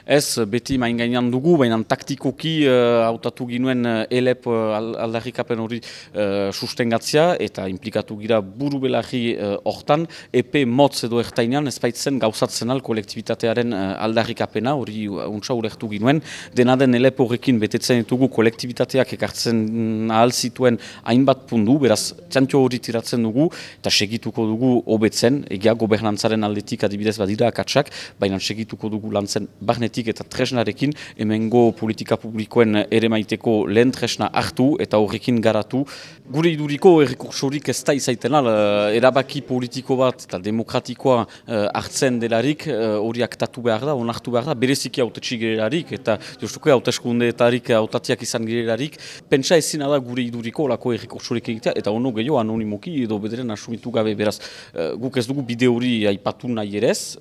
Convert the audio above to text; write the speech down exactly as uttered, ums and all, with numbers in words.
Ez, beti main gainean dugu, baina taktikoki uh, hautatu ginuen uh, elep uh, aldarrikapen hori uh, sustengatzea eta implikatu gira buru belarri uh, hortan, epe motz edo ertainan ez baitzen gauzatzen al kolektibitatearen uh, aldarrikapena hori uh, untsa ulertu ginuen. Dena den elep horrekin betetzen ditugu kolektibitateak ekartzen ahal zituen hainbat pundu, beraz txantio hori tiratzen dugu eta segituko dugu hobetzen, egia gobernantzaren aldetik adibidez badira akatsak, baina segituko dugu lantzen barnetik eta tresnarekin, hemengo politika publikoen ere maiteko lehen tresna hartu eta horrekin garatu. Gure iduriko errekursorik ez da izaiten al, erabaki politiko bat eta demokratikoa uh, hartzen delarik, hori uh, aktatu behar da, onartu behar da, bereziki autetxi girelarik eta jostuko hauteskundeetarik hautatiak izan girelarik, pentsa ezin da gure iduriko olako errekursorik egitea eta ono gehiago anonimoki edo bederen asumitu gabe beraz. Uh, guk ez dugu bide hori aipatu nahi erez,